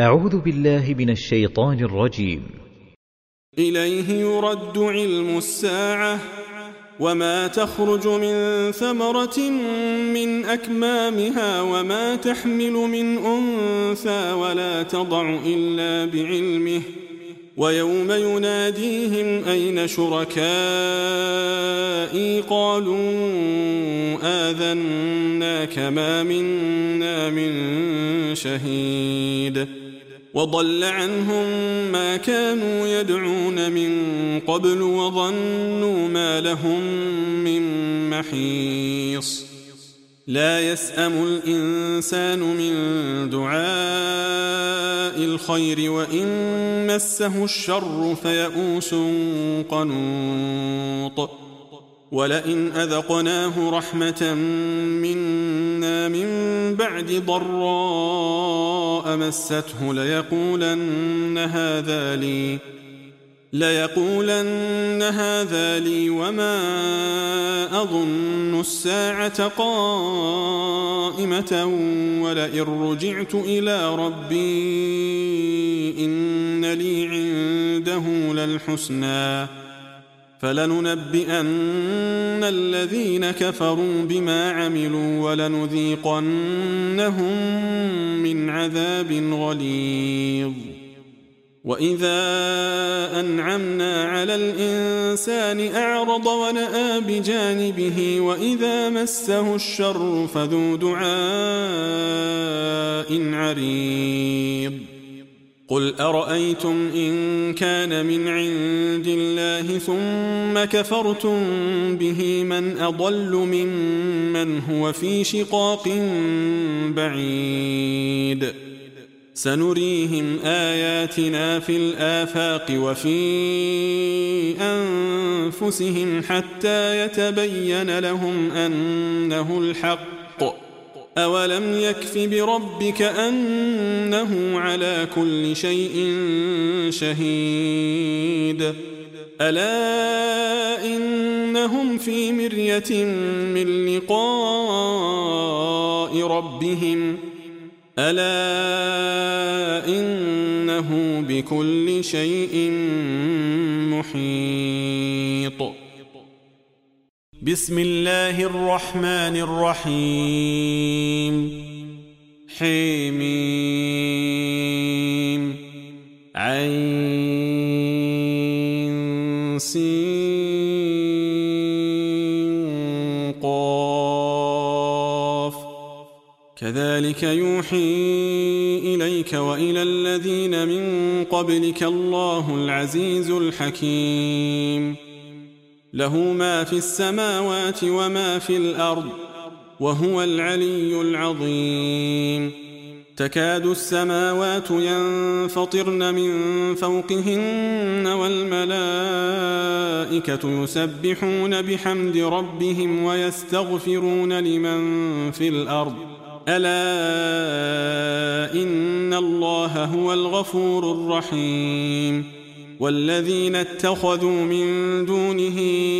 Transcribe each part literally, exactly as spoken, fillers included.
أعوذ بالله من الشيطان الرجيم. إليه يرد علم الساعة وما تخرج من ثمرة من أكمامها وما تحمل من أنثى ولا تضع إلا بعلمه ويوم يناديهم أين شركائي قالوا آذناك ما منا من شهيد وضل عنهم ما كانوا يدعون من قبل وظنوا ما لهم من محيص لا يسأم الإنسان من دعاء الخير وإن مسه الشر فيئوس قنوط ولئن أذقناه رحمة منا من بعد ضراء مسته ليقولن هذا لي ليقولن هذا لي وما أظن الساعة قائمة ولئن رجعت إلى ربي إن لي عنده للحسنى فلننبئن الذين كفروا بما عملوا ولنذيقنهم من عذاب غليظ وإذا أنعمنا على الإنسان أعرض ونأى بجانبه وإذا مسه الشر فذو دعاء عريض قل أرأيتم إن كان من عند الله ثم كفرتم به من أضل ممن هو في شقاق بعيد سنريهم آياتنا في الآفاق وفي أنفسهم حتى يتبين لهم أنه الحق أولم يكف بربك أنه على كل شيء شهيد ألا إنهم في مرية من لقاء ربهم ألا إنه بكل شيء محيط بسم الله الرحمن الرحيم حميم عين سين قاف كذلك يوحي إليك وإلى الذين من قبلك الله العزيز الحكيم له ما في السماوات وما في الأرض وهو العلي العظيم تكاد السماوات ينفطرن من فوقهن والملائكة يسبحون بحمد ربهم ويستغفرون لمن في الأرض ألا إن الله هو الغفور الرحيم والذين اتخذوا من دونه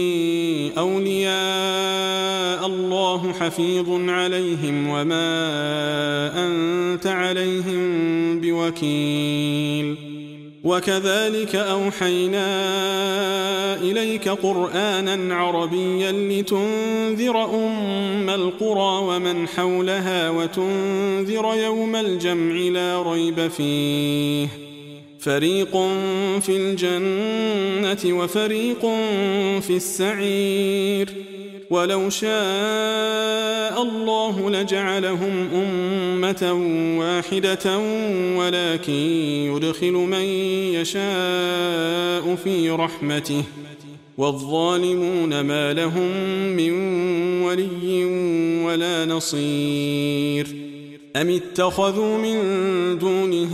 أولياء الله حفيظ عليهم وما أنت عليهم بوكيل وكذلك أوحينا إليك قرآنا عربيا لتنذر أم القرى ومن حولها وتنذر يوم الجمع لا ريب فيه فريق في الجنة وفريق في السعير ولو شاء الله لجعلهم أمة واحدة ولكن يدخل من يشاء في رحمته والظالمون ما لهم من ولي ولا نصير أم اتخذوا من دونه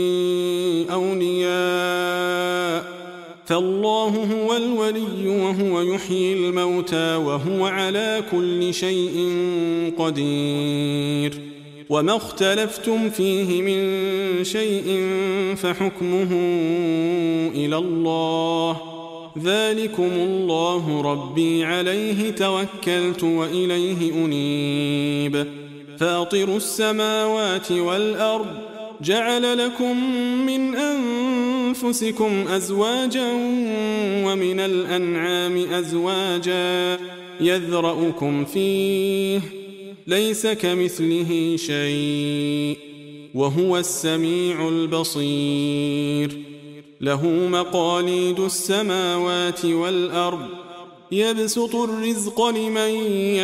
أولياء فالله هو الولي وهو يحيي الموتى وهو على كل شيء قدير وما اختلفتم فيه من شيء فحكمه إلى الله ذلكم الله ربي عليه توكلت وإليه أنيب فاطر السماوات والأرض جعل لكم من أنفسكم أزواجا ومن الأنعام أزواجا يذرأكم فيه ليس كمثله شيء وهو السميع البصير له مقاليد السماوات والأرض يبسط الرزق لمن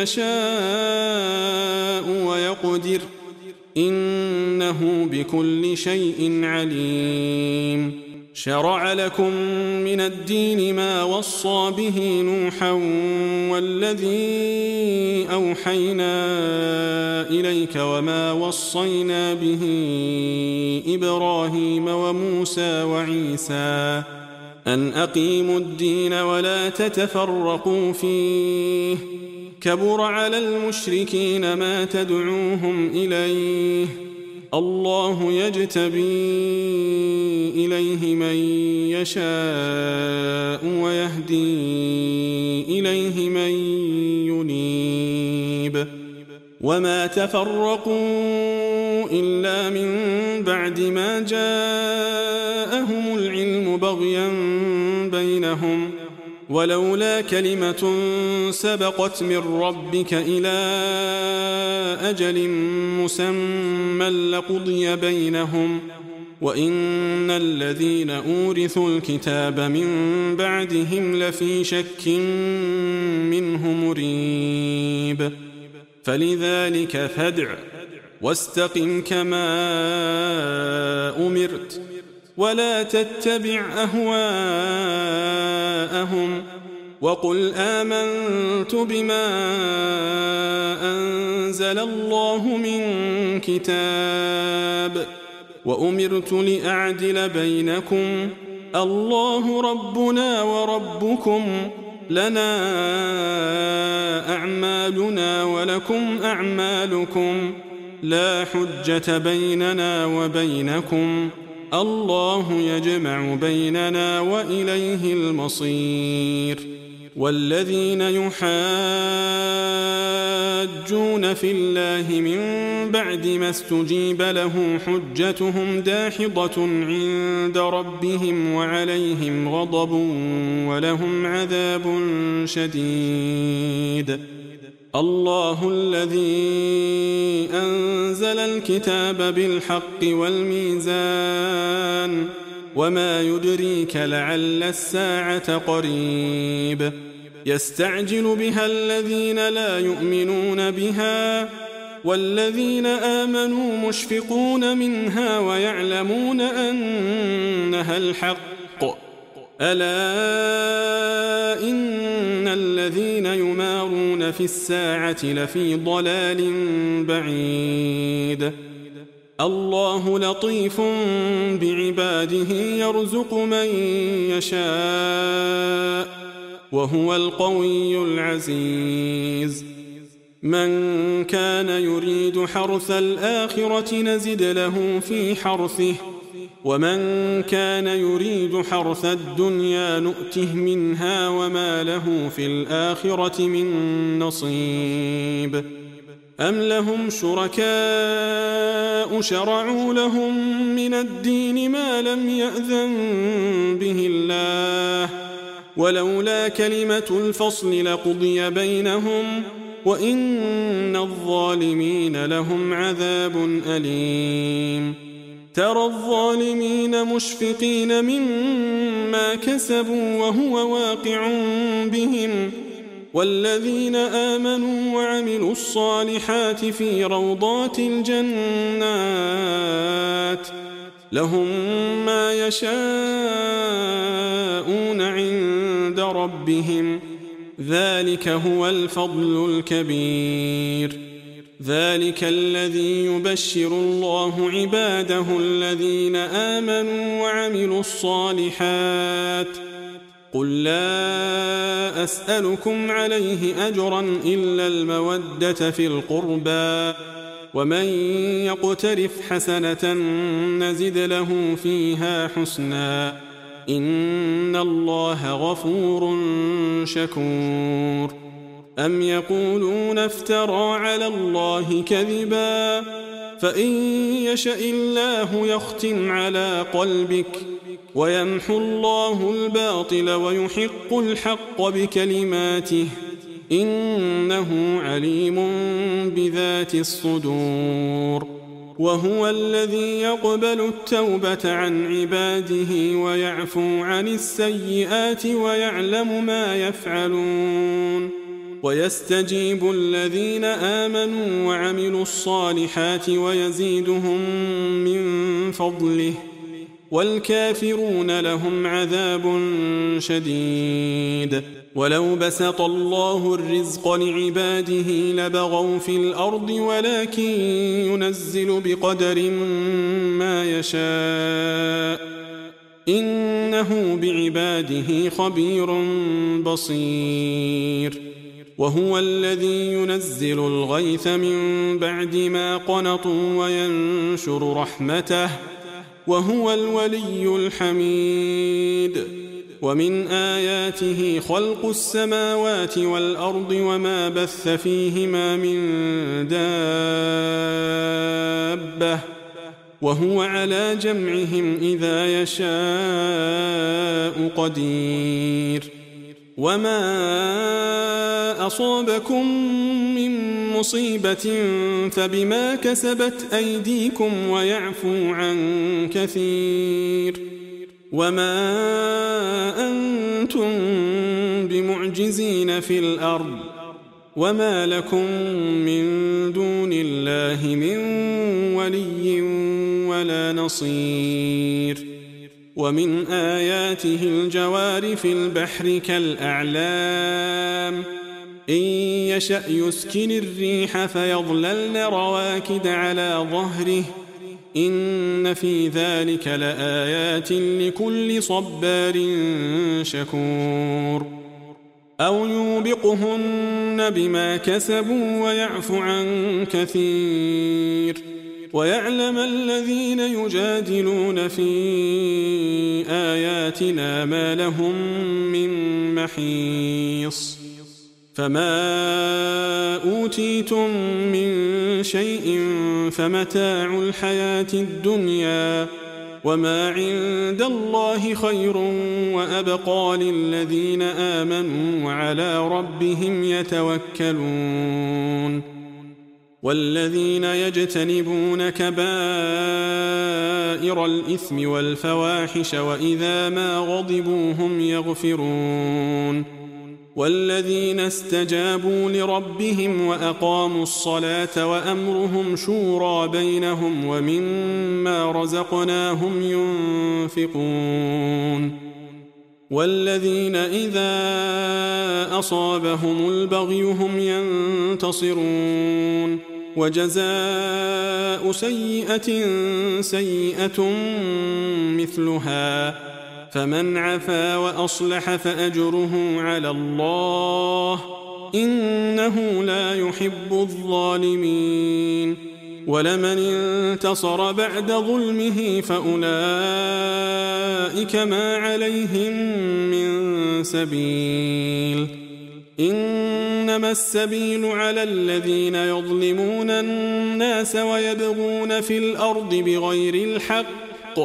يشاء ويقدر إنه بكل شيء عليم شرع لكم من الدين ما وصى به نوحا والذي أوحينا إليك وما وصينا به إبراهيم وموسى وعيسى أن أقيموا الدين ولا تتفرقوا فيه كبر على المشركين ما تدعوهم إليه الله يجتبي إليه من يشاء ويهدي إليه من ينيب وما تفرقوا إلا من بعد ما جاءهم العلم بغيا بينهم ولولا كلمة سبقت من ربك إلى أجل مسمى لقضي بينهم وإن الذين أورثوا الكتاب من بعدهم لفي شك منه مريب فلذلك فادع واستقم كما أمرت ولا تتبع أهواءهم وقل آمنت بما أنزل الله من كتاب وأمرت لأعدل بينكم الله ربنا وربكم لنا أعمالنا ولكم أعمالكم لا حجة بيننا وبينكم الله يجمع بيننا وإليه المصير والذين يحاجون في الله من بعد ما استجيب له حجتهم داحضة عند ربهم وعليهم غضب ولهم عذاب شديد الله الذي أنزل الكتاب بالحق والميزان وما يدريك لعل الساعة قريب يستعجل بها الذين لا يؤمنون بها والذين آمنوا مشفقون منها ويعلمون أنها الحق ألا إن الذين يمارون في الساعة لفي ضلال بعيد الله لطيف بعباده يرزق من يشاء وهو القوي العزيز من كان يريد حرث الآخرة نزد له في حرثه ومن كان يريد حرث الدنيا نؤته منها وما له في الآخرة من نصيب أم لهم شركاء شرعوا لهم من الدين ما لم يأذن به الله ولولا كلمة الفصل لقضي بينهم وإن الظالمين لهم عذاب أليم ترى الظالمين مشفقين مما كسبوا وهو واقع بهم والذين آمنوا وعملوا الصالحات في روضات الجنات لهم ما يشاءون عند ربهم ذلك هو الفضل الكبير ذلك الذي يبشر الله عباده الذين آمنوا وعملوا الصالحات قل لا أسألكم عليه أجرا إلا المودة في القربى ومن يقترف حسنة نزد له فيها حسنا إن الله غفور شكور أم يقولون افترى على الله كذبا فإن يشأ الله يختم على قلبك ويمحو الله الباطل ويحق الحق بكلماته إنه عليم بذات الصدور وهو الذي يقبل التوبة عن عباده ويعفو عن السيئات ويعلم ما يفعلون ويستجيب الذين آمنوا وعملوا الصالحات ويزيدهم من فضله والكافرون لهم عذاب شديد ولو بسط الله الرزق لعباده لبغوا في الأرض ولكن ينزل بقدر ما يشاء إنه بعباده خبير بصير وهو الذي ينزل الغيث من بعد ما قنطوا وينشر رحمته وهو الولي الحميد ومن آياته خلق السماوات والأرض وما بث فيهما من دابة وهو على جمعهم إذا يشاء قدير وما أصابكم من مصيبة فبما كسبت أيديكم ويعفو عن كثير وما أنتم بمعجزين في الأرض وما لكم من دون الله من ولي ولا نصير ومن آياته الجوار في البحر كالأعلام إن يشأ يسكن الريح فيظللن رواكد على ظهره إن في ذلك لآيات لكل صبار شكور أو يوبقهن بما كسبوا ويعفو عن كثير ويعلم الذين يجادلون في آياتنا ما لهم من محيص فما أوتيتم من شيء فمتاع الحياة الدنيا وما عند الله خير وأبقى للذين آمنوا وعلى ربهم يتوكلون والذين يجتنبون كبائر الإثم والفواحش وإذا ما غضبوا هم يغفرون والذين استجابوا لربهم وأقاموا الصلاة وأمرهم شورى بينهم ومما رزقناهم ينفقون والذين إذا أصابهم البغي هم ينتصرون وجزاء سيئة سيئة مثلها فمن عفا وأصلح فأجره على الله إنه لا يحب الظالمين ولمن انتصر بعد ظلمه فأولئك ما عليهم من سبيل إنما السبيل على الذين يظلمون الناس ويبغون في الأرض بغير الحق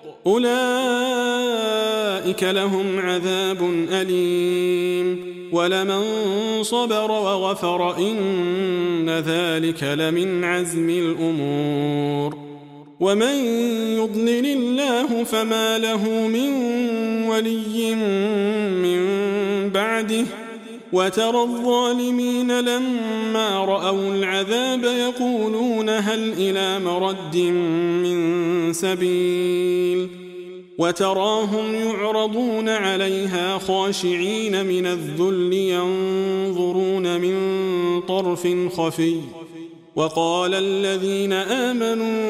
أولئك لهم عذاب أليم ولمن صبر وغفر إن ذلك لمن عزم الأمور ومن يضلل الله فما له من ولي من بعده وترى الظالمين لما رأوا العذاب يقولون هل إلى مرد من سبيل وتراهم يعرضون عليها خاشعين من الذل ينظرون من طرف خفي وقال الذين آمنوا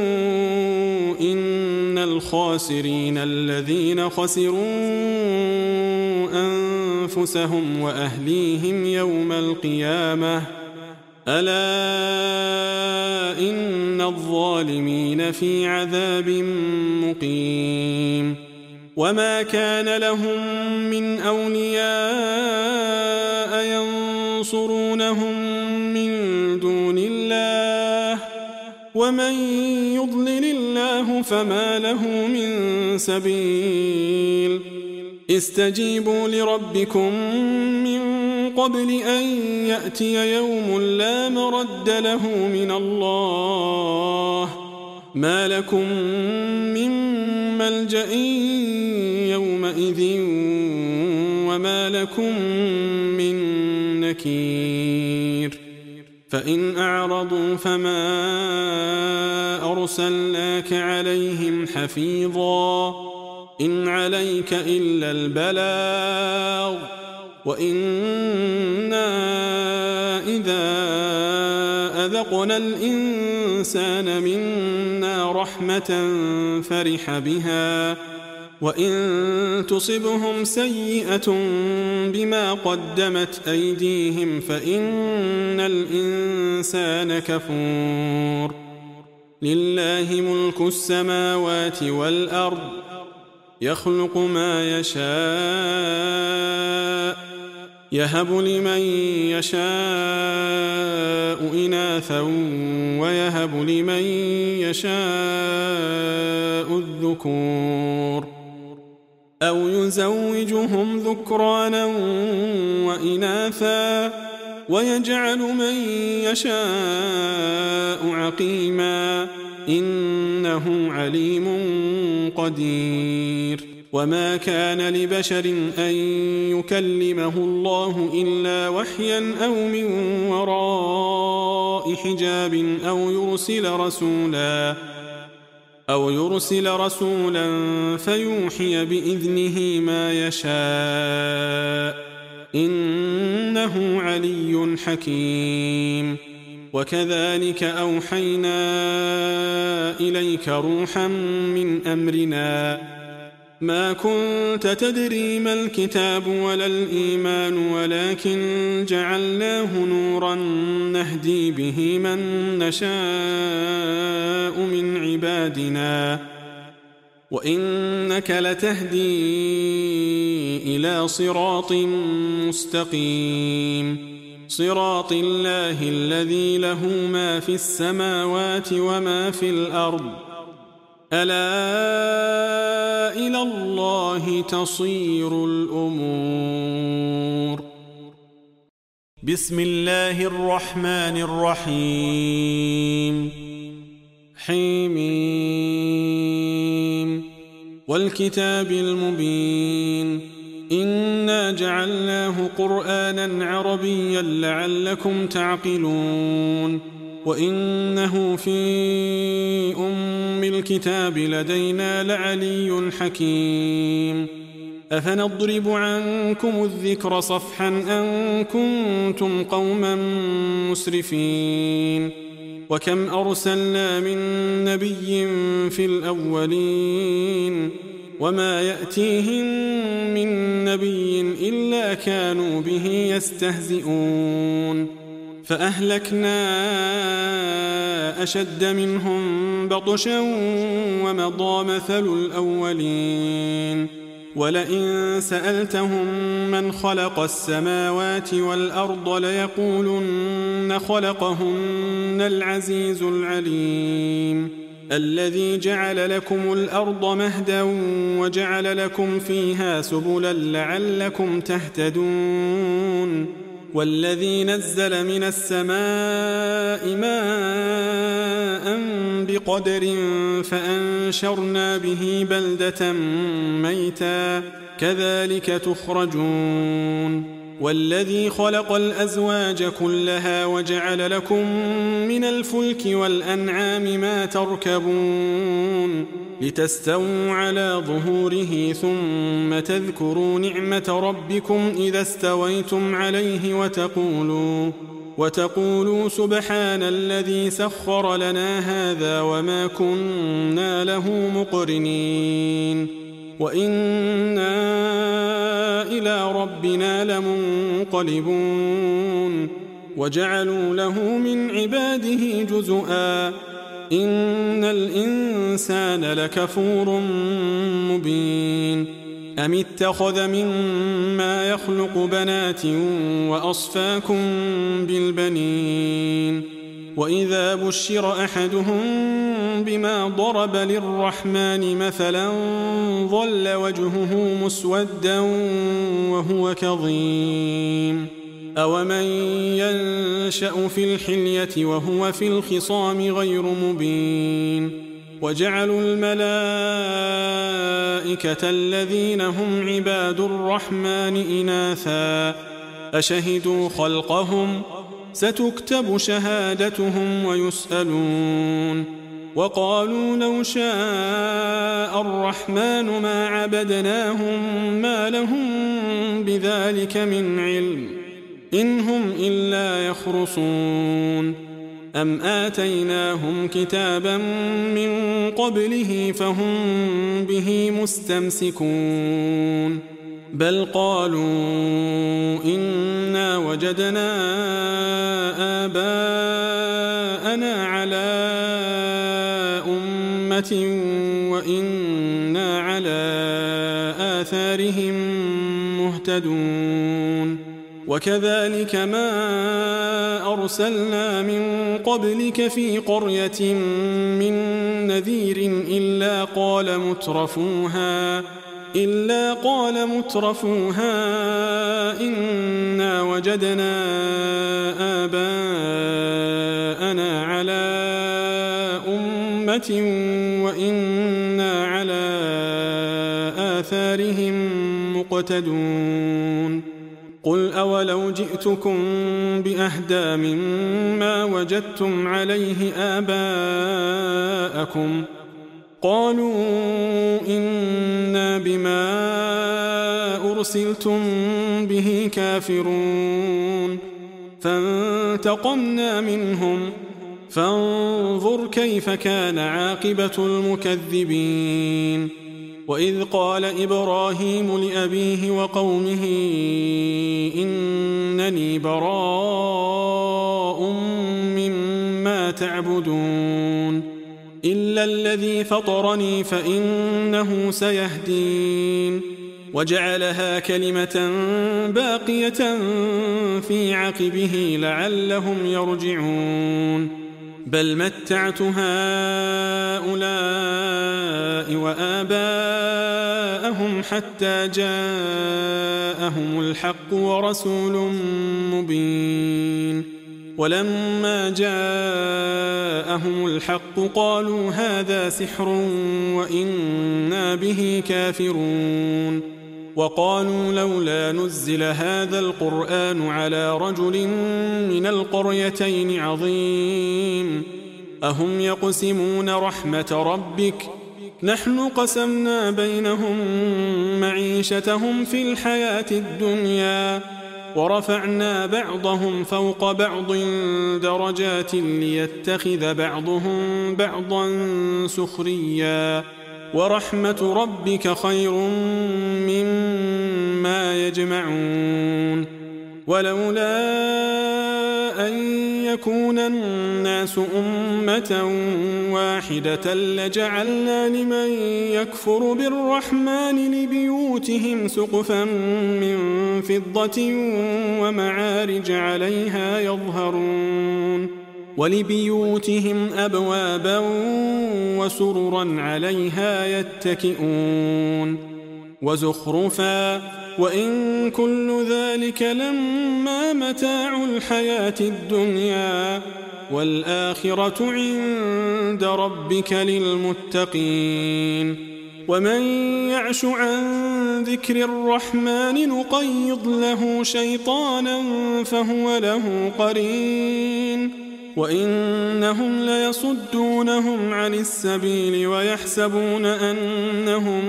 إن الخاسرين الذين خسروا أنفسهم وأهليهم يوم القيامة ألا إن الظالمين في عذاب مقيم وما كان لهم من أولياء ينصرونهم من دون الله ومن يضلل الله فما له من سبيل استجيبوا لربكم من قبل أن يأتي يوم لا مرد له من الله ما لكم من ملجأ يومئذ وما لكم من نكير فإن أعرضوا فما أرسلناك عليهم حفيظا إن عليك إلا البلاغ وإنا إذا أذقنا الإنسان منا رحمة فرح بها وإن تصبهم سيئة بما قدمت أيديهم فإن الإنسان كفور لله ملك السماوات والأرض يخلق ما يشاء يهب لمن يشاء إناثا ويهب لمن يشاء الذكور أو يزوجهم ذكرانا وإناثا ويجعل من يشاء عقيما إنه عليم قدير وما كان لبشر أن يكلمه الله إلا وحيا أو من وراء حجاب أو يرسل رسولا أو يرسل رسولا فيوحي بإذنه ما يشاء إنه علي حكيم وكذلك أوحينا إليك روحا من أمرنا ما كنت تدري ما الكتاب ولا الإيمان ولكن جعلناه نورا نهدي به من نشاء من عبادنا وإنك لتهدي إلى صراط مستقيم صراط الله الذي له ما في السماوات وما في الأرض ألا إلى الله تصير الأمور بسم الله الرحمن الرحيم حميم والكتاب المبين إنا جعلناه قرآنا عربيا لعلكم تعقلون وإنه في أم الكتاب لدينا لعلي حكيم أفنضرب عنكم الذكر صفحا أن كنتم قوما مسرفين وكم أرسلنا من نبي في الأولين وما يأتيهم من نبي إلا كانوا به يستهزئون فأهلكنا أشد منهم بطشا ومضى مثل الأولين ولئن سألتهم من خلق السماوات والأرض ليقولن خلقهن العزيز العليم الذي جعل لكم الأرض مهدا وجعل لكم فيها سبلا لعلكم تهتدون والذي نزل من السماء ماء بقدر فأنشرنا به بلدة ميتا كذلك تخرجون والذي خلق الأزواج كلها وجعل لكم من الفلك والأنعام ما تركبون لتستووا على ظهوره ثم تذكروا نعمة ربكم إذا استويتم عليه وتقولوا وتقولوا سبحان الذي سخر لنا هذا وما كنا له مقرنين وإنا إلى ربنا لمنقلبون وجعلوا له من عباده جزءا إن الإنسان لكفور مبين أم اتخذ مما يخلق بنات وأصفاكم بالبنين وإذا بشر أحدهم بما ضرب للرحمن مثلا ظل وجهه مسودا وهو كظيم أومن ينشأ في الحلية وهو في الخصام غير مبين وجعلوا الملائكة الذين هم عباد الرحمن إناثا أشهدوا خلقهم ستكتب شهادتهم ويسألون وقالوا لو شاء الرحمن ما عبدناهم ما لهم بذلك من علم إن هم إلا يخرصون أم آتيناهم كتابا من قبله فهم به مستمسكون بل قالوا إنا وجدنا آباءنا على أمة وإنا على آثارهم مهتدون وكذلك ما أرسلنا من قبلك في قرية من نذير إلا قال مترفوها إلا قال مترفوها إنا وجدنا آباءنا على أمة وإنا على آثارهم مقتدون قل أولو جئتكم بأهدى مما وجدتم عليه آباءكم قالوا إنا بما أرسلتم به كافرون فانتقمنا منهم فانظر كيف كان عاقبة المكذبين وإذ قال إبراهيم لأبيه وقومه إنني براء مما تعبدون إلا الذي فطرني فإنه سيهدين وجعلها كلمة باقية في عقبه لعلهم يرجعون بل متعت هؤلاء وآباءهم حتى جاءهم الحق ورسول مبين ولما جاءهم الحق قالوا هذا سحر وإنا به كافرون وقالوا لولا نزل هذا القرآن على رجل من القريتين عظيم أهم يقسمون رحمة ربك نحن قسمنا بينهم معيشتهم في الحياة الدنيا ورفعنا بعضهم فوق بعض درجات ليتخذ بعضهم بعضا سخريا ورحمة ربك خير مما يجمعون ولولا أن يكون الناس أمة واحدة لجعلنا لمن يكفر بالرحمن لبيوتهم سقفا من فضة ومعارج عليها يظهرون ولبيوتهم أبوابا وسررا عليها يتكئون وزخرفا وإن كل ذلك لما متاع الحياة الدنيا والآخرة عند ربك للمتقين ومن يعش عن ذكر الرحمن نقيض له شيطانا فهو له قرين وإنهم ليصدونهم عن السبيل ويحسبون أنهم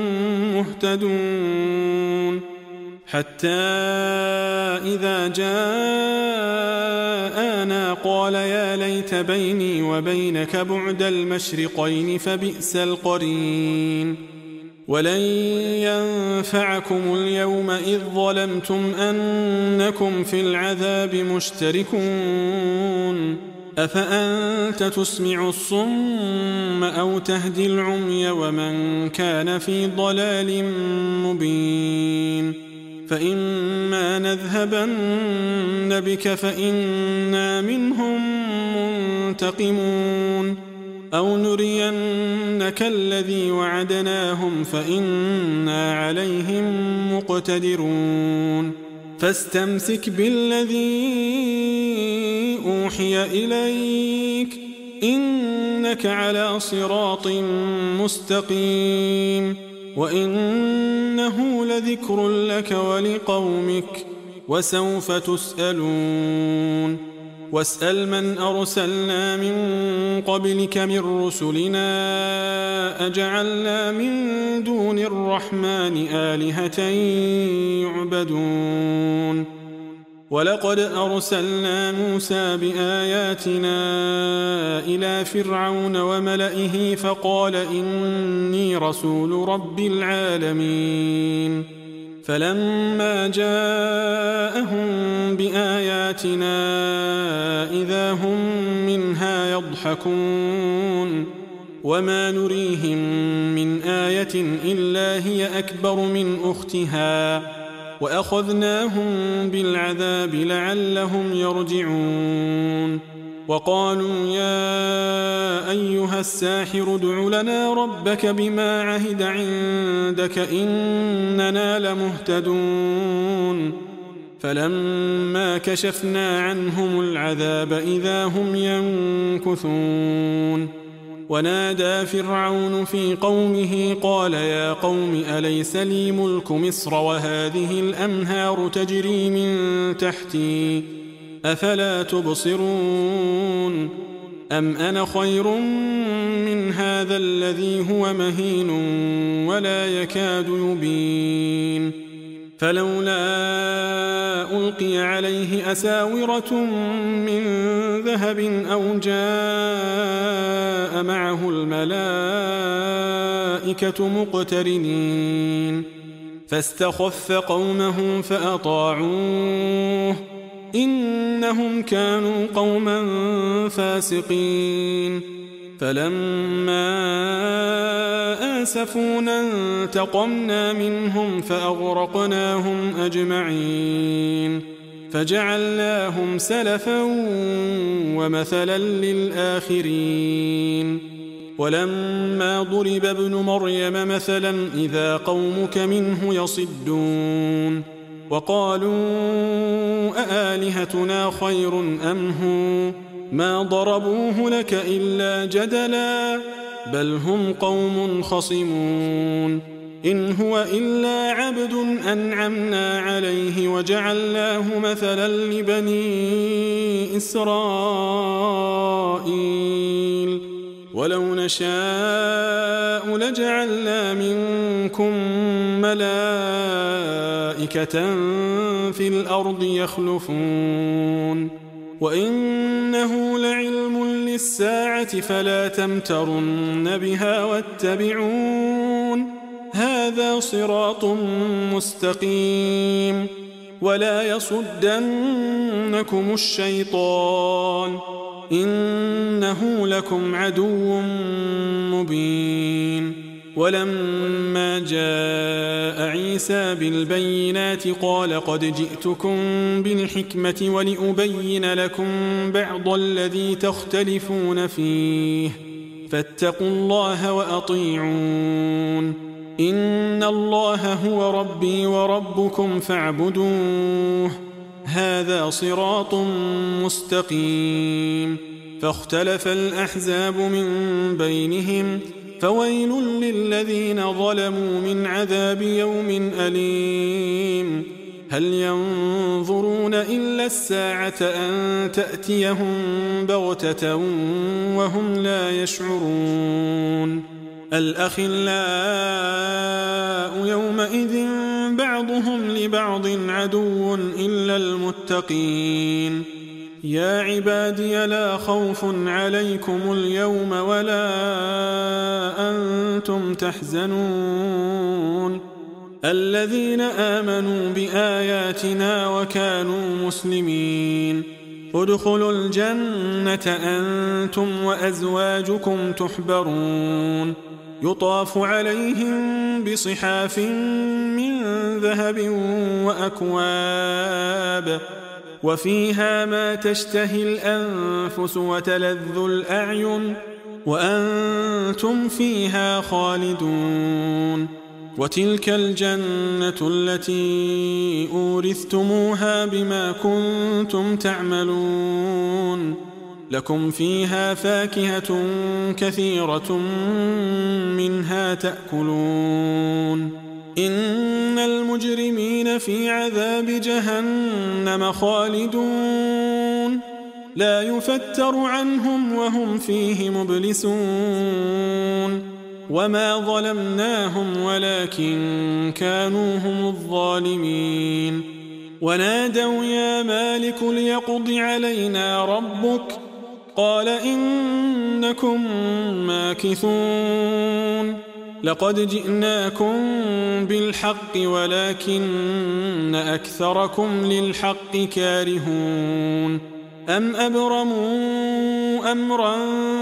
مهتدون حتى إذا جاءنا قال يا ليت بيني وبينك بعد المشرقين فبئس القرين ولن ينفعكم اليوم إذ ظلمتم أنكم في العذاب مشتركون أفأنت تسمع الصم أو تهدي العمي ومن كان في ضلال مبين فإما نذهبن بك فإنا منهم منتقمون أو نرينك الذي وعدناهم فإنا عليهم مقتدرون فاستمسك بالذي أوحي إليك إنك على صراط مستقيم وإنه لذكر لك ولقومك وسوف تسألون واسأل من أرسلنا من قبلك من رسلنا أجعلنا من دون الرحمن آلهة يعبدون ولقد أرسلنا موسى بآياتنا إلى فرعون وملئه فقال إني رسول رب العالمين فلما جاءهم بآياتنا إذا هم منها يضحكون وما نريهم من آية إلا هي أكبر من أختها وأخذناهم بالعذاب لعلهم يرجعون وقالوا يا أيها الساحر ادع لنا ربك بما عهد عندك إننا لمهتدون فلما كشفنا عنهم العذاب إذا هم ينكثون ونادى فرعون في قومه قال يا قوم أليس لي ملك مصر وهذه الأنهار تجري من تحتي أفلا تبصرون أم أنا خير من هذا الذي هو مهين ولا يكاد يبين فلولا ألقي عليه أساورة من ذهب أو جاء معه الملائكة مقترنين فاستخف قومه فأطاعوه إنهم كانوا قوما فاسقين فلما آسفونا انتقمنا منهم فأغرقناهم أجمعين فجعلناهم سلفا ومثلا للآخرين ولما ضرب ابن مريم مثلا إذا قومك منه يصدون وقالوا أآلهتنا خير أم هو ما ضربوه لك إلا جدلا بل هم قوم خصمون إن هو إلا عبد أنعمنا عليه وجعلناه مثلا لبني إسرائيل ولو نشاء لجعلنا منكم ملائكة في الأرض يخلفون وإنه لعلم للساعة فلا تمترن بها واتبعون هذا صراط مستقيم ولا يصدنكم الشيطان إنه لكم عدو مبين ولما جاء عيسى بالبينات قال قد جئتكم بالحكمة ولأبين لكم بعض الذي تختلفون فيه فاتقوا الله وأطيعون إن الله هو ربي وربكم فاعبدوه هذا صراط مستقيم فاختلف الأحزاب من بينهم فويل للذين ظلموا من عذاب يوم أليم هل ينظرون إلا الساعة أن تأتيهم بغتة وهم لا يشعرون الأخلاء يومئذ بعضهم لبعض عدو إلا المتقين يا عبادي لا خوف عليكم اليوم ولا أنتم تحزنون الذين آمنوا بآياتنا وكانوا مسلمين ادخلوا الجنة أنتم وأزواجكم تحبرون يطاف عليهم بصحاف من ذهب وأكواب وفيها ما تشتهي الأنفس وتلذ الأعين وأنتم فيها خالدون. وتلك الجنة التي أورثتموها بما كنتم تعملون لكم فيها فاكهة كثيرة منها تأكلون. إن المجرمين في عذاب جهنم خالدون لا يفتر عنهم وهم فيه مبلسون. وما ظلمناهم ولكن كانوا هم الظالمين. ونادوا يا مالك ليقض علينا ربك قال إنكم ماكثون. لقد جئناكم بالحق ولكن أكثركم للحق كارهون. أم أبرموا أمرا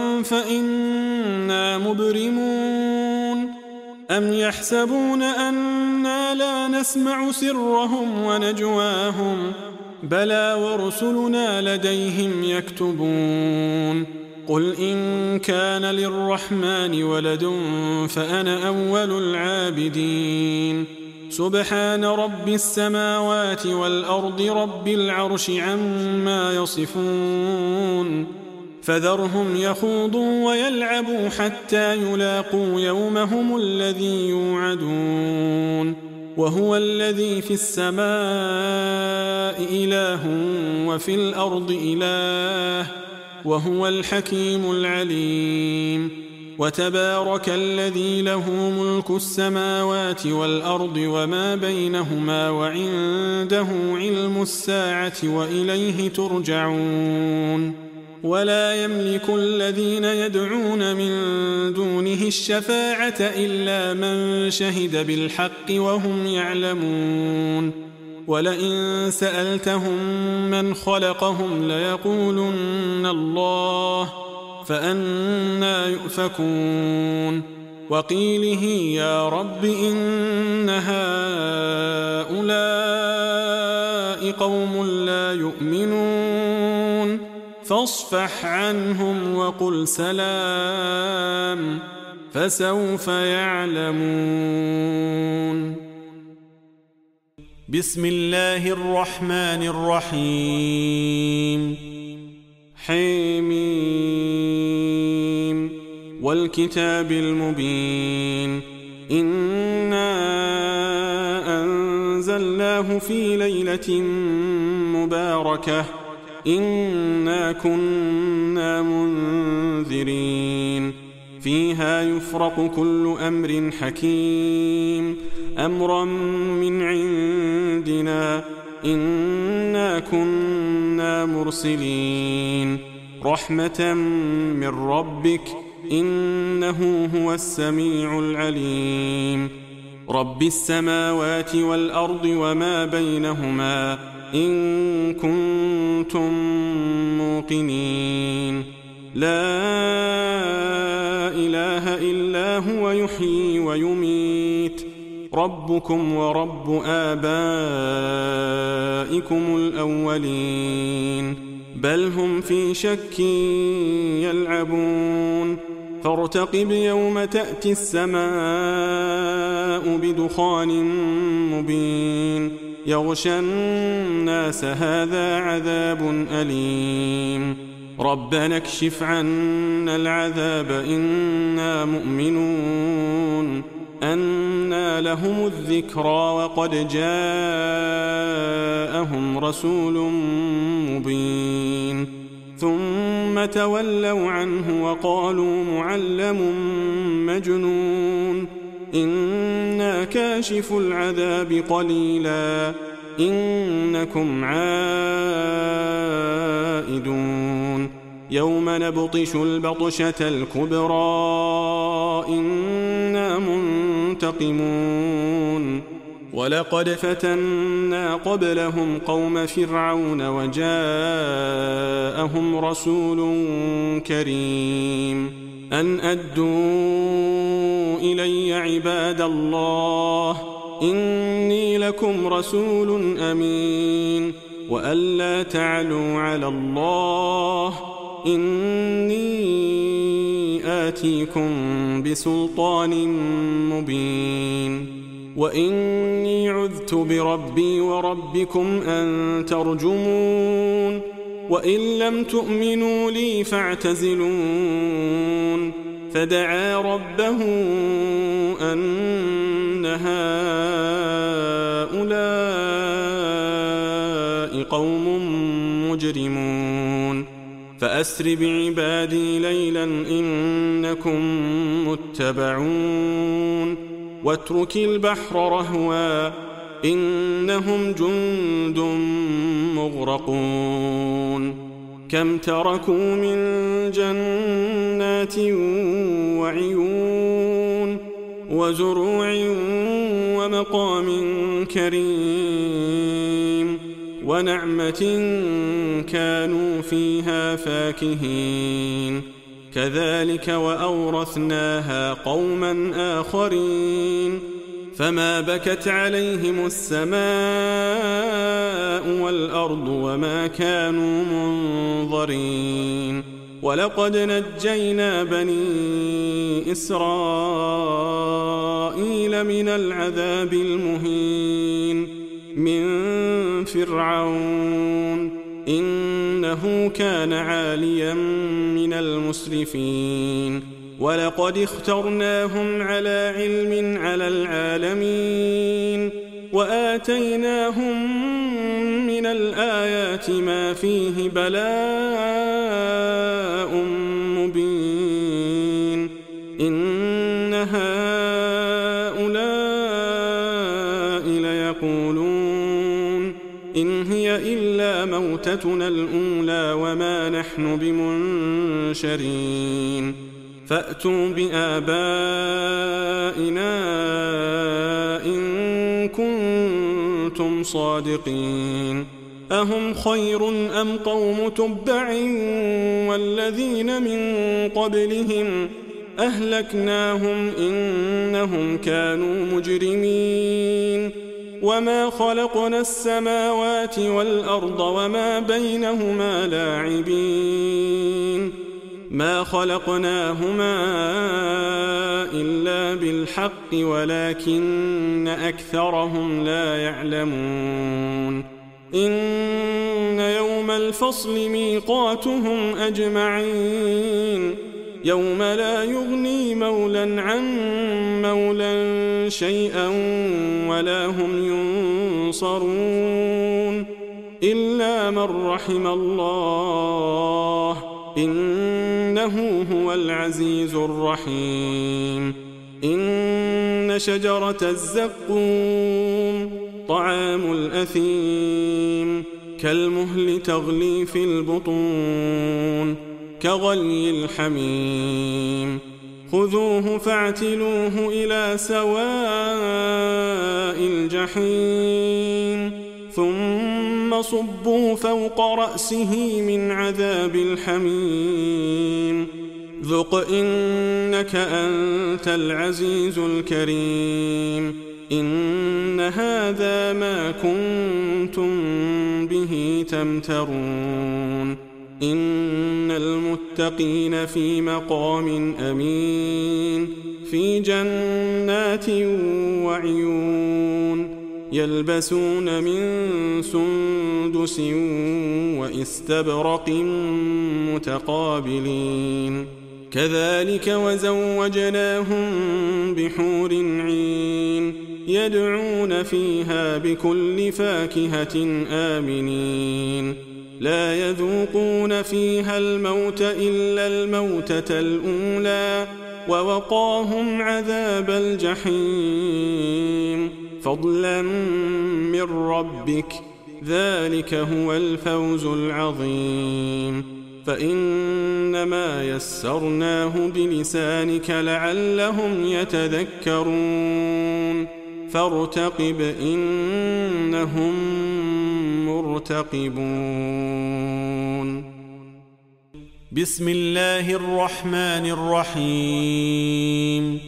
فإنا مبرمون. أم يحسبون أنا لا نسمع سرهم ونجواهم بلى ورسلنا لديهم يكتبون. قل إن كان للرحمن ولد فأنا أول العابدين. سبحان رب السماوات والأرض رب العرش عما يصفون. فذرهم يخوضوا ويلعبوا حتى يلاقوا يومهم الذي يوعدون. وهو الذي في السماء إله وفي الأرض إله وهو الحكيم العليم. وتبارك الذي له ملك السماوات والأرض وما بينهما وعنده علم الساعة وإليه ترجعون. ولا يملك الذين يدعون من دونه الشفاعة إلا من شهد بالحق وهم يعلمون. ولئن سألتهم من خلقهم ليقولن الله فأنى يؤفكون. وقيله يا رب إن هؤلاء قوم لا يؤمنون فاصفح عنهم وقل سلام فسوف يعلمون. بسم الله الرحمن الرحيم. حميم والكتاب المبين. إنا أنزلناه في ليلة مباركة إنا كنا منذرين فيها يفرق كل أمر حكيم أمرا من عندنا إنا كنا مرسلين رحمة من ربك إنه هو السميع العليم. رب السماوات والأرض وما بينهما إن كنتم موقنين. لا إله إلا هو يحيي ويميت ربكم ورب آبائكم الأولين بل هم في شك يلعبون. فارتقب يوم تأتي السماء بدخان مبين يغشى الناس هذا عذاب أليم. ربنا اكشف عنا العذاب إنا مؤمنون. أنى لهم الذكرى وقد جاءهم رسول مبين ثم تولوا عنه وقالوا معلم مجنون. إنا كاشف العذاب قليلا إنكم عائدون. يوم نبطش البطشة الكبرى إنا منتقمون. ولقد فتنا قبلهم قوم فرعون وجاءهم رسول كريم أن أدوا إلي عباد الله إني لكم رسول أمين وألا تعلوا على الله إني آتيكم بسلطان مبين وإني عذت بربي وربكم أن ترجمون وإن لم تؤمنوا لي فاعتزلون فدعا ربه أن هؤلاء قوم مجرمون فأسر بعبادي ليلا إنكم متبعون واترك البحر رهوا إنهم جند مغرقون كم تركوا من جنات وعيون وزروع ومقام كريم ونعمة كانوا فيها فاكهين كذلك وأورثناها قوما آخرين فما بكت عليهم السماء والأرض وما كانوا منظرين ولقد نجينا بني إسرائيل من العذاب المهين من فرعون إنه كان عاليا من المسرفين ولقد اخترناهم على علم على العالمين وآتيناهم من الآيات ما فيه بلاء مبين إن هؤلاء ليقولون إن هي إلا موتتنا الأولى وما نحن بمنشرين فأتوا بآبائنا إن كنتم صادقين أهم خير أم قوم تبع والذين من قبلهم أهلكناهم إنهم كانوا مجرمين وما خلقنا السماوات والأرض وما بينهما لاعبين ما خلقناهما إلا بالحق ولكن أكثرهم لا يعلمون إن يوم الفصل ميقاتهم أجمعين يوم لا يغني مولا عن مولا شيئا ولا هم ينصرون إلا من رحم الله إنه هو العزيز الرحيم إن شجرة الزقوم طعام الأثيم كالمهل تغلي في البطون كغلي الحميم خذوه فاعتلوه إلى سواء الجحيم ثم صبوا فوق رأسه من عذاب الحميم ذق إنك أنت العزيز الكريم إن هذا ما كنتم به تمترون إن المتقين في مقام أمين في جنات وعيون يلبسون من سندس وإستبرق متقابلين كذلك وزوجناهم بحور عين يدعون فيها بكل فاكهة آمنين لا يذوقون فيها الموت إلا الموتة الأولى ووقاهم عذاب الجحيم فضلا من ربك ذلك هو الفوز العظيم فإنما يسرناه بلسانك لعلهم يتذكرون فارتقب إنهم مرتقبون بسم الله الرحمن الرحيم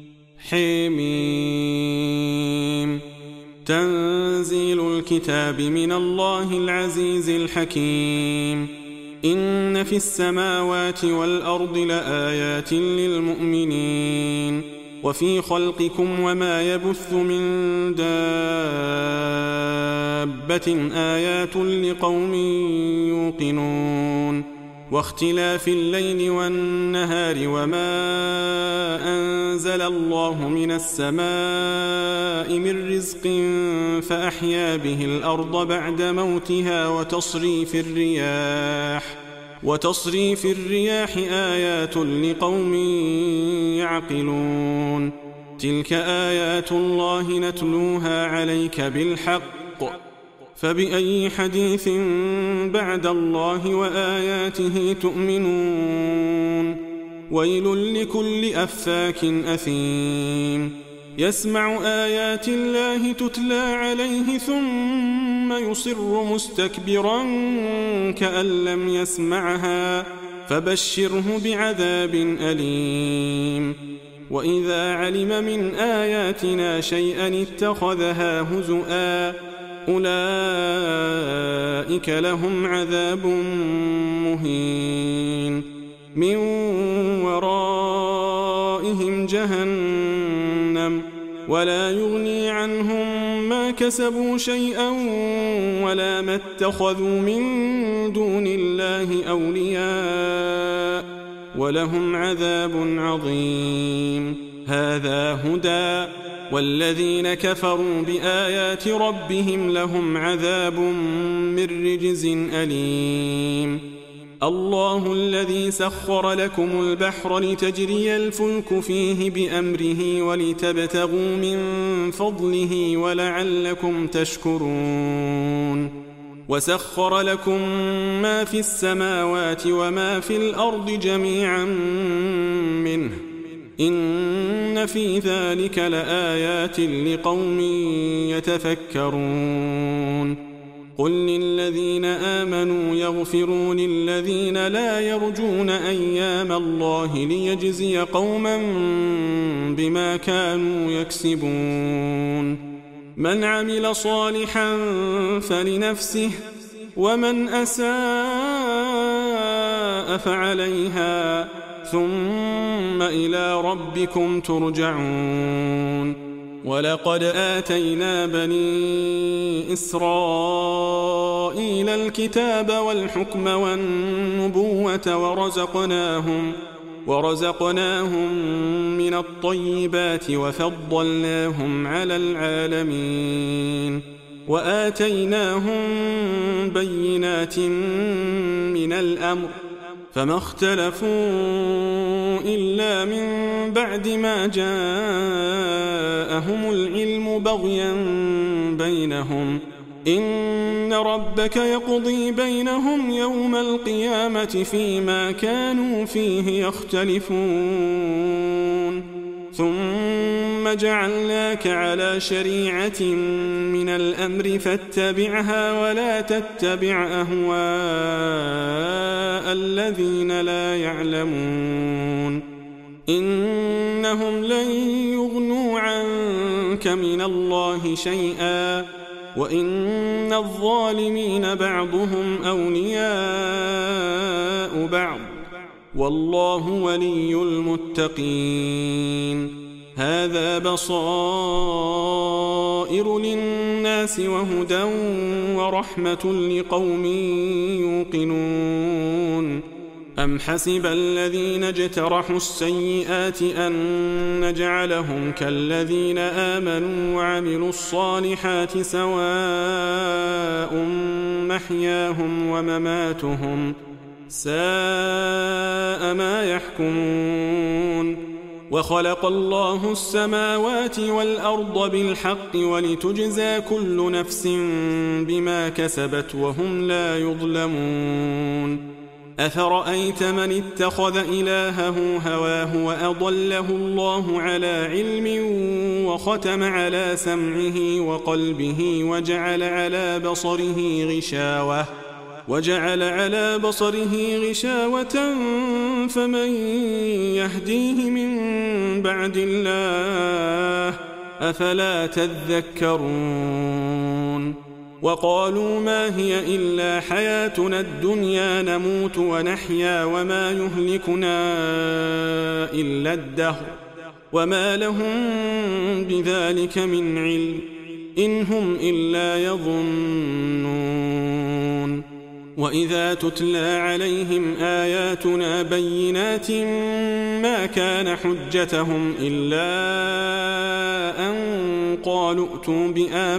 حميم تنزيل الكتاب من الله العزيز الحكيم إن في السماوات والأرض لآيات للمؤمنين وفي خلقكم وما يبث من دابة آيات لقوم يوقنون واختلاف الليل والنهار وما أنزل الله من السماء من رزق فأحيا به الأرض بعد موتها وتصريف الرياح وتصريف الرياح آيات لقوم يعقلون تلك آيات الله نتلوها عليك بالحق فبأي حديث بعد الله وآياته تؤمنون ويل لكل أفاك أثيم يسمع آيات الله تتلى عليه ثم يصر مستكبرا كأن لم يسمعها فبشره بعذاب أليم وإذا علم من آياتنا شيئا اتخذها هزؤا أولئك لهم عذاب مهين من ورائهم جهنم ولا يغني عنهم ما كسبوا شيئا ولا ما اتخذوا من دون الله أولياء ولهم عذاب عظيم هذا هدى والذين كفروا بآيات ربهم لهم عذاب من رجز أليم الله الذي سخر لكم البحر لتجري الفلك فيه بأمره ولتبتغوا من فضله ولعلكم تشكرون وسخر لكم ما في السماوات وما في الأرض جميعا منه إن في ذلك لآيات لقوم يتفكرون قل للذين آمنوا يغفروا للذين لا يرجون أيام الله ليجزي قوما بما كانوا يكسبون من عمل صالحا فلنفسه ومن أساء فعليها ثم إلى ربكم ترجعون ولقد آتينا بني إسرائيل الكتاب والحكم والنبوة ورزقناهم ورزقناهم من الطيبات وفضلناهم على العالمين وآتيناهم بينات من الأمر فما اختلفوا إلا من بعد ما جاءهم العلم بغيا بينهم إن ربك يقضي بينهم يوم القيامة فيما كانوا فيه يختلفون ثم جعلناك على شريعة من الأمر فاتبعها ولا تتبع أهواء الذين لا يعلمون إنهم لن يغنوا عنك من الله شيئا وإن الظالمين بعضهم أولياء بعض والله ولي المتقين هذا بصائر للناس وهدى ورحمة لقوم يوقنون أم حسب الذين اجترحوا السيئات أن نجعلهم كالذين آمنوا وعملوا الصالحات سواء محياهم ومماتهم ساء ما يحكمون وخلق الله السماوات والأرض بالحق ولتجزى كل نفس بما كسبت وهم لا يظلمون أفرأيت من اتخذ إلهه هواه وأضله الله على علم وختم على سمعه وقلبه وجعل على بصره غشاوة وجعل على بصره غشاوة فمن يهديه من بعد الله أفلا تذكرون وقالوا ما هي إلا حياتنا الدنيا نموت ونحيا وما يهلكنا إلا الدهر وما لهم بذلك من علم إن هم إلا يظنون وإذا تتلى عليهم آياتنا بينات ما كان حجتهم إلا أن قالوا ائتوا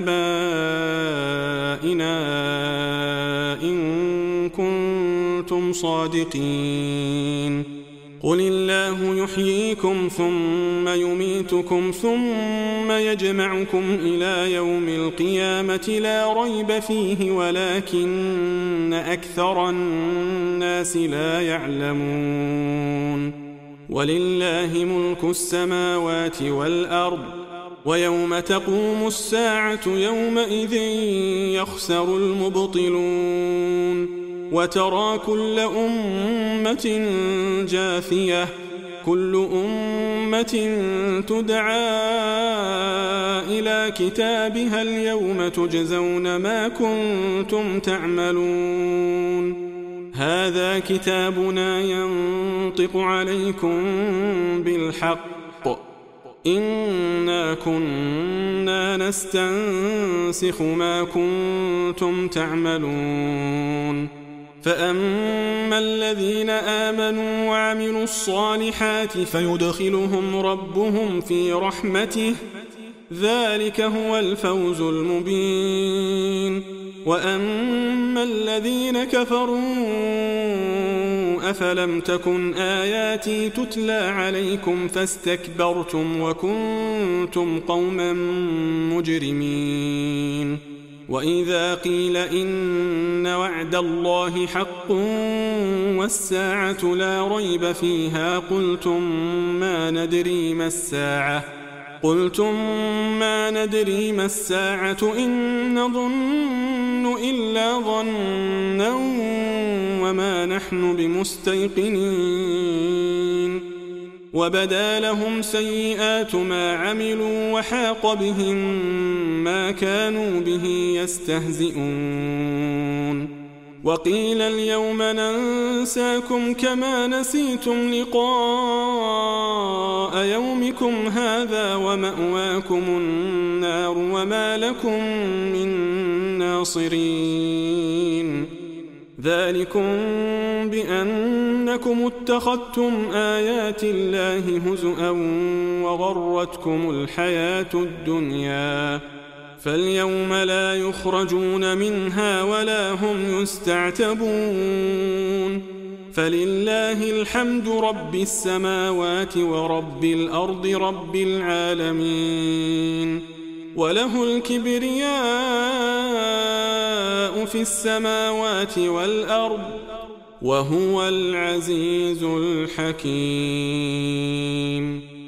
بآبائنا إن كنتم صادقين قل الله يحييكم ثم يميتكم ثم يجمعكم إلى يوم القيامة لا ريب فيه ولكن أكثر الناس لا يعلمون ولله ملك السماوات والأرض ويوم تقوم الساعة يومئذ يخسر المبطلون وترى كل أمة جاثية كل أمة تدعى إلى كتابها اليوم تجزون ما كنتم تعملون هذا كتابنا ينطق عليكم بالحق إنا كنا نستنسخ ما كنتم تعملون فأما الذين آمنوا وعملوا الصالحات فيدخلهم ربهم في رحمته ذلك هو الفوز المبين وأما الذين كفروا أفلم تكن آياتي تتلى عليكم فاستكبرتم وكنتم قوما مجرمين وإذا قيل إن وعد الله حق والساعة لا ريب فيها قلتم ما ندري ما الساعة قلتم ما ندري ما الساعة إن نظن إلا ظنا وما نحن بمستيقنين وبدا لهم سيئات ما عملوا وحاق بهم ما كانوا به يستهزئون وقيل اليوم ننساكم كما نسيتم لقاء يومكم هذا ومأواكم النار وما لكم من ناصرين ذلكم بأنكم اتخذتم آيات الله هزؤا وغرتكم الحياة الدنيا فاليوم لا يخرجون منها ولا هم يستعتبون فلله الحمد رب السماوات ورب الأرض رب العالمين وله الكبرياء في السماوات والأرض وهو العزيز الحكيم